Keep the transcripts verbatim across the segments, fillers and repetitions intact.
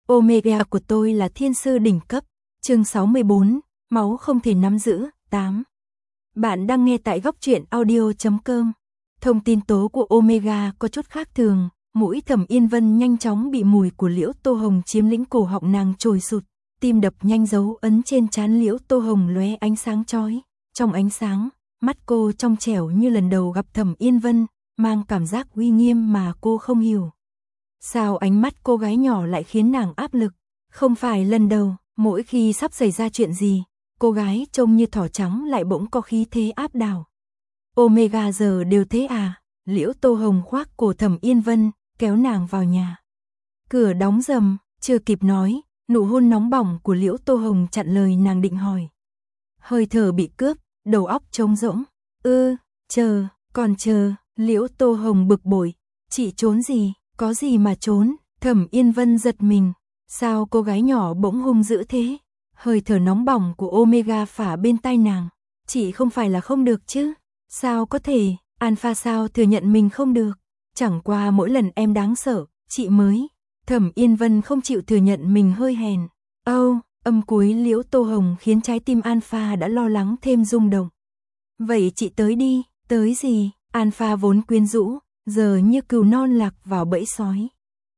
Omega của tôi là thiên sư đỉnh cấp. Chương sáu mươi bốn, máu không thể nắm giữ. tám. Bạn đang nghe tại góc truyện audio chấm com. Thông tin tố của Omega có chút khác thường, mũi Thẩm Yên Vân nhanh chóng bị mùi của Liễu Tô Hồng chiếm lĩnh, cổ họng nàng trồi sụt, tim đập nhanh, dấu ấn trên trán Liễu Tô Hồng lóe ánh sáng chói. Trong ánh sáng, mắt cô trong trẻo như lần đầu gặp Thẩm Yên Vân, mang cảm giác uy nghiêm mà cô không hiểu. Sao ánh mắt cô gái nhỏ lại khiến nàng áp lực? Không phải lần đầu, mỗi khi sắp xảy ra chuyện gì, cô gái trông như thỏ trắng lại bỗng có khí thế áp đảo. Omega giờ đều thế à? Liễu Tô Hồng khoác cổ Thẩm Yên Vân, kéo nàng vào nhà. Cửa đóng rầm, chưa kịp nói, nụ hôn nóng bỏng của Liễu Tô Hồng chặn lời nàng định hỏi. Hơi thở bị cướp, đầu óc trống rỗng. Ư, chờ, còn chờ. Liễu Tô Hồng bực bội. Chị trốn gì? Có gì mà trốn? Thẩm Yên Vân giật mình. Sao cô gái nhỏ bỗng hung dữ thế? Hơi thở nóng bỏng của Omega phả bên tai nàng. Chị không phải là không được chứ? Sao có thể? Alpha sao thừa nhận mình không được? Chẳng qua mỗi lần em đáng sợ, chị mới. Thẩm Yên Vân không chịu thừa nhận mình hơi hèn. Âu, oh, âm cuối Liễu Tô Hồng khiến trái tim Alpha đã lo lắng thêm rung động. Vậy chị tới đi. Tới gì? Alpha vốn quyến rũ, giờ như cừu non lạc vào bẫy sói.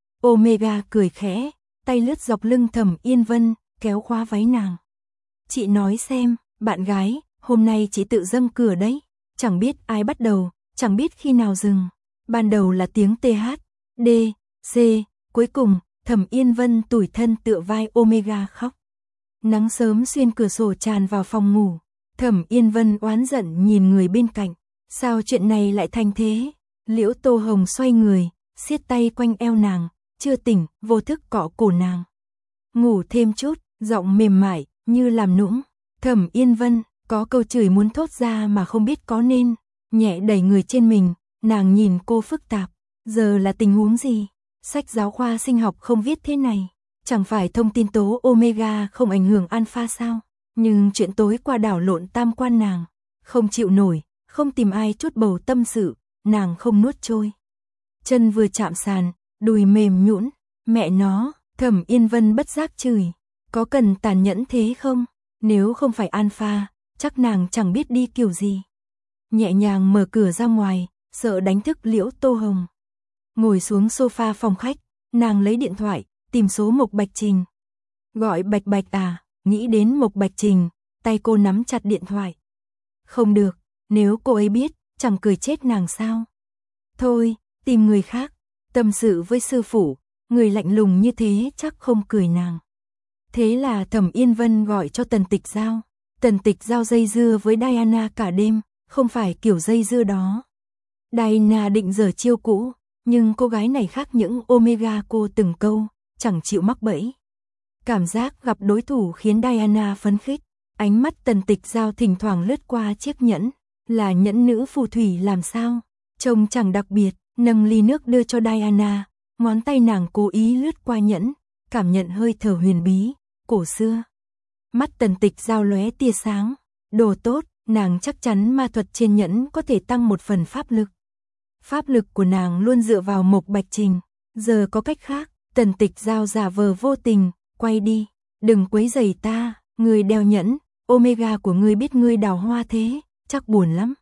Omega cười khẽ, tay lướt dọc lưng Thẩm Yên Vân, kéo khóa váy nàng. Chị nói xem, bạn gái, hôm nay chị tự dâng cửa đấy. Chẳng biết ai bắt đầu, chẳng biết khi nào dừng. Ban đầu là tiếng tê hát, D, C, cuối cùng, Thẩm Yên Vân tủi thân tựa vai Omega khóc. Nắng sớm xuyên cửa sổ tràn vào phòng ngủ. Thẩm Yên Vân oán giận nhìn người bên cạnh. Sao chuyện này lại thành thế? Liễu Tô Hồng xoay người, siết tay quanh eo nàng, chưa tỉnh, vô thức cọ cổ nàng. Ngủ thêm chút, giọng mềm mại, như làm nũng. Thẩm Yên Vân, có câu chửi muốn thốt ra mà không biết có nên. Nhẹ đẩy người trên mình, nàng nhìn cô phức tạp. Giờ là tình huống gì? Sách giáo khoa sinh học không viết thế này. Chẳng phải thông tin tố Omega không ảnh hưởng Alpha sao? Nhưng chuyện tối qua đảo lộn tam quan nàng. Không chịu nổi, không tìm ai chút bầu tâm sự, nàng không nuốt trôi. Chân vừa chạm sàn, đùi mềm nhũn. Mẹ nó, Thẩm Yên Vân bất giác chửi. Có cần tàn nhẫn thế không? Nếu không phải Alpha, chắc nàng chẳng biết đi kiểu gì. Nhẹ nhàng mở cửa ra ngoài, sợ đánh thức Liễu Tô Hồng. Ngồi xuống sofa phòng khách, nàng lấy điện thoại, tìm số Mộc Bạch Trình. Gọi Bạch Bạch à? Nghĩ đến Mộc Bạch Trình, tay cô nắm chặt điện thoại. Không được, nếu cô ấy biết, chẳng cười chết nàng sao? Thôi, tìm người khác, tâm sự với sư phụ, người lạnh lùng như thế chắc không cười nàng. Thế là Thẩm Yên Vân gọi cho Tần Tịch Giao. Tần Tịch Giao dây dưa với Diana cả đêm, không phải kiểu dây dưa đó. Diana định giở chiêu cũ, nhưng cô gái này khác những Omega cô từng câu, chẳng chịu mắc bẫy. Cảm giác gặp đối thủ khiến Diana phấn khích. Ánh mắt Tần Tịch Giao thỉnh thoảng lướt qua chiếc nhẫn, là nhẫn nữ phù thủy làm sao? Trông chẳng đặc biệt, nâng ly nước đưa cho Diana, ngón tay nàng cố ý lướt qua nhẫn, cảm nhận hơi thở huyền bí, cổ xưa. Mắt Tần Tịch Giao lóe tia sáng, đồ tốt, nàng chắc chắn ma thuật trên nhẫn có thể tăng một phần pháp lực. Pháp lực của nàng luôn dựa vào Mộc Bạch Trình, giờ có cách khác. Tần Tịch Giao giả vờ vô tình, quay đi, đừng quấy rầy ta, người đeo nhẫn, Omega của ngươi biết ngươi đào hoa thế, chắc buồn lắm.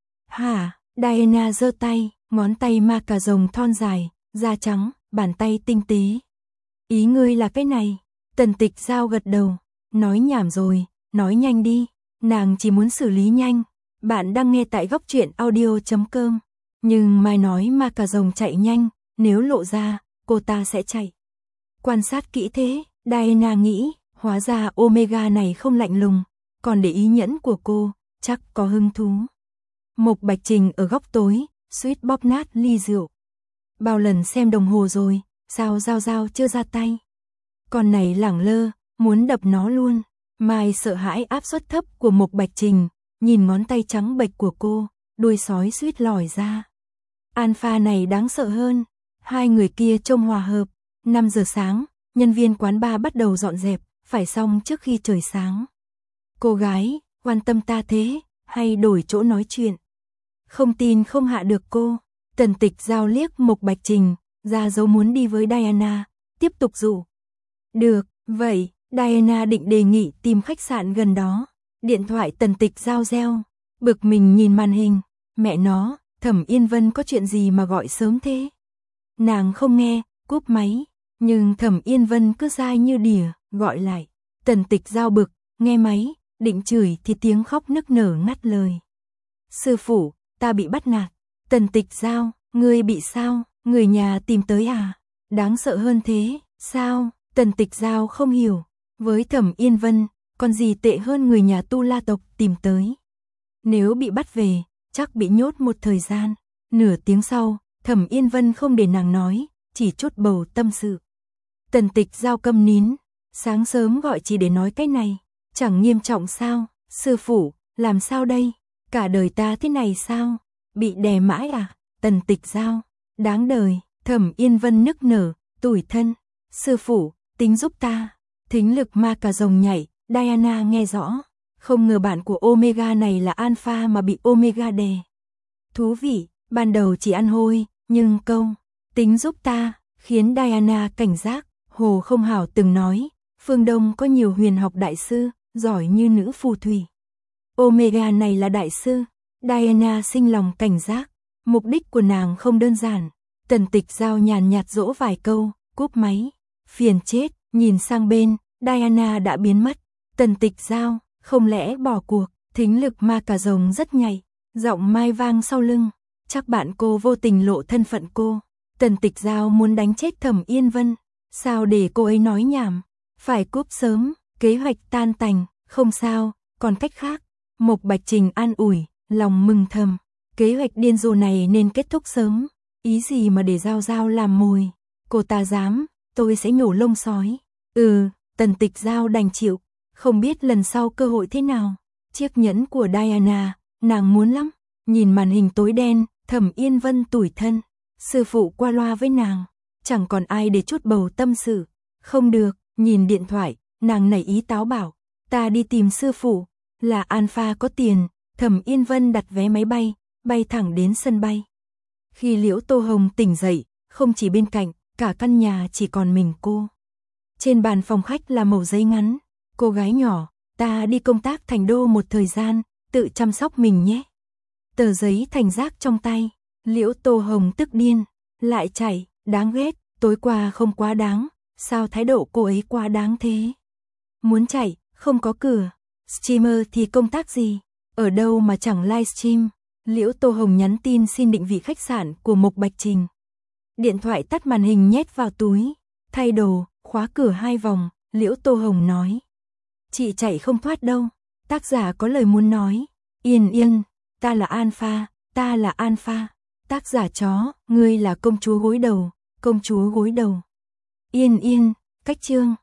Hả? Diana giơ tay, ngón tay ma cà rồng thon dài, da trắng, bàn tay tinh tế. Ý ngươi là cái này? Tần Tịch Giao gật đầu, nói nhảm rồi, nói nhanh đi, nàng chỉ muốn xử lý nhanh. Bạn đang nghe tại góc truyện audio chấm com. Nhưng mai nói ma cà rồng chạy nhanh, nếu lộ ra, cô ta sẽ chạy. Quan sát kỹ thế, Diana nghĩ, hóa ra Omega này không lạnh lùng, còn để ý nhẫn của cô, chắc có hứng thú. Mộc Bạch Trình ở góc tối, suýt bóp nát ly rượu. Bao lần xem đồng hồ rồi, sao Giao Giao chưa ra tay? Con này lẳng lơ, muốn đập nó luôn. Mai sợ hãi áp suất thấp của Mộc Bạch Trình, nhìn ngón tay trắng bệch của cô, đuôi sói suýt lòi ra. Alpha này đáng sợ hơn, hai người kia trông hòa hợp. năm giờ sáng, nhân viên quán bar bắt đầu dọn dẹp, phải xong trước khi trời sáng. Cô gái, quan tâm ta thế, hay đổi chỗ nói chuyện? Không tin không hạ được cô. Tần Tịch Giao liếc Mộc Bạch Trình, ra dấu muốn đi với Diana, tiếp tục dụ. Được, vậy, Diana định đề nghị tìm khách sạn gần đó. Điện thoại Tần Tịch Giao reo, bực mình nhìn màn hình, mẹ nó, Thẩm Yên Vân có chuyện gì mà gọi sớm thế? Nàng không nghe, cúp máy, nhưng Thẩm Yên Vân cứ dai như đỉa, gọi lại. Tần Tịch Giao bực, nghe máy, định chửi thì tiếng khóc nức nở ngắt lời. Sư phụ, ta bị bắt nạt. Tần Tịch Giao, ngươi bị sao? Người nhà tìm tới à? Đáng sợ hơn thế, sao? Tần Tịch Giao không hiểu, với Thẩm Yên Vân, còn gì tệ hơn người nhà Tu La tộc tìm tới. Nếu bị bắt về, chắc bị nhốt một thời gian. Nửa tiếng sau, Thẩm Yên Vân không để nàng nói, chỉ chốt bầu tâm sự. Tần Tịch Giao câm nín, sáng sớm gọi chỉ để nói cái này, chẳng nghiêm trọng sao? Sư phụ, làm sao đây? Cả đời ta thế này sao? Bị đè mãi à? Tần Tịch Giao, đáng đời. Thẩm Yên Vân nức nở, tủi thân. Sư phụ, tính giúp ta. Thính lực ma cà rồng nhảy, Diana nghe rõ. Không ngờ bạn của Omega này là Alpha mà bị Omega đè. Thú vị, ban đầu chỉ ăn hôi, nhưng câu tính giúp ta khiến Diana cảnh giác. Hồ Không Hảo từng nói, phương Đông có nhiều huyền học đại sư, giỏi như nữ phù thủy. Omega này là đại sư. Diana sinh lòng cảnh giác, mục đích của nàng không đơn giản. Tần Tịch Giao nhàn nhạt dỗ vài câu, cúp máy. Phiền chết, nhìn sang bên, Diana đã biến mất. Tần Tịch Giao, không lẽ bỏ cuộc? Thính lực ma cà rồng rất nhạy, giọng mai vang sau lưng. Chắc bạn cô vô tình lộ thân phận cô. Tần Tịch Giao muốn đánh chết Thẩm Yên Vân. Sao để cô ấy nói nhảm? Phải cúp sớm, kế hoạch tan tành, không sao, còn cách khác. Mộc Bạch Trình an ủi, lòng mừng thầm. Kế hoạch điên rồ này nên kết thúc sớm. Ý gì mà để Giao Giao làm mồi? Cô ta dám, tôi sẽ nhổ lông sói. Ừ, Tần Tịch Giao đành chịu. Không biết lần sau cơ hội thế nào. Chiếc nhẫn của Diana, nàng muốn lắm. Nhìn màn hình tối đen, Thẩm Yên Vân tủi thân. Sư phụ qua loa với nàng. Chẳng còn ai để chút bầu tâm sự. Không được, nhìn điện thoại, nàng nảy ý táo bảo. Ta đi tìm sư phụ. Là Alpha có tiền. Thẩm Yên Vân đặt vé máy bay, bay thẳng đến sân bay. Khi Liễu Tô Hồng tỉnh dậy, không chỉ bên cạnh, cả căn nhà chỉ còn mình cô. Trên bàn phòng khách là mẩu giấy ngắn. Cô gái nhỏ, ta đi công tác thành đô một thời gian, tự chăm sóc mình nhé. Tờ giấy thành rác trong tay, Liễu Tô Hồng tức điên, lại chảy, đáng ghét, tối qua không quá đáng, sao thái độ cô ấy quá đáng thế? Muốn chạy, không có cửa, streamer thì công tác gì, ở đâu mà chẳng livestream. Liễu Tô Hồng nhắn tin xin định vị khách sạn của Mộc Bạch Trình. Điện thoại tắt màn hình nhét vào túi, thay đồ, khóa cửa hai vòng, Liễu Tô Hồng nói. Chị chạy không thoát đâu, tác giả có lời muốn nói. Yên yên, ta là Alpha, ta là Alpha. Tác giả chó, ngươi là công chúa gối đầu, công chúa gối đầu. Yên yên, cách chương.